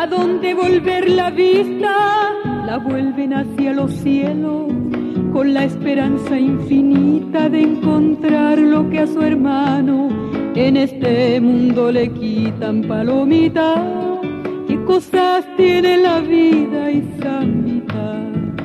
a dónde volver la vista, la vuelven hacia los cielos, con la esperanza infinita de encontrar lo que a su hermano en este mundo le quitan. Palomita, ¿qué cosas tiene la vida y Zambita?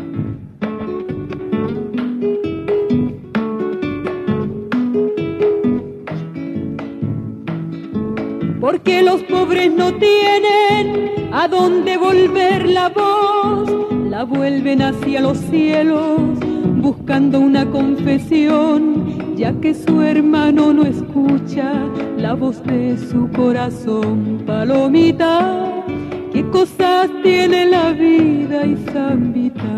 Porque los pobres no tienen a dónde volver la voz, la vuelven hacia los cielos buscando una confesión, ya que su hermano no escucha la voz de su corazón. Palomita, ¿qué cosas tiene la vida y Zambita?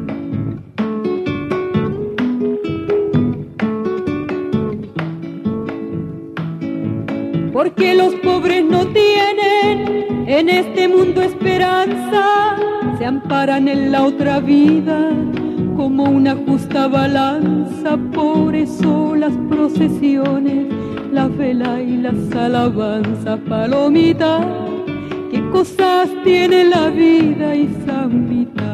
Porque los pobres no tienen en este mundo esperanza, se amparan en la otra vida como una justa balanza. Por eso las procesiones, la vela y las alabanzas. Palomita, ¿qué cosas tiene la vida y Zambita?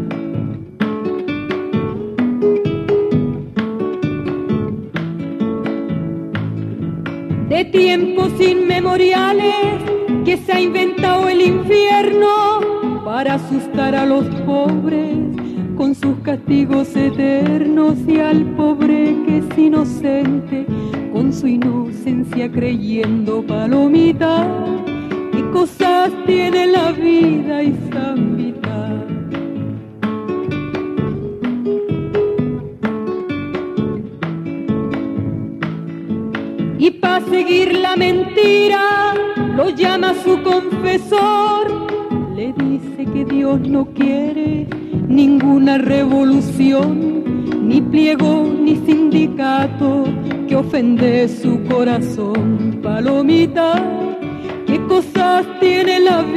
De tiempos inmemoriales que se ha inventado el infierno para asustar a los pobres con sus castigos eternos, y al pobre que es inocente con su inocencia creyendo. Palomita, ¿qué cosas tiene la vida y Zambita? Y para seguir la mentira lo llama su confesor, le dice que Dios no quiere ninguna revolución, ni pliego ni sindicato que ofende su corazón. Palomita, ¿qué cosas tiene la vida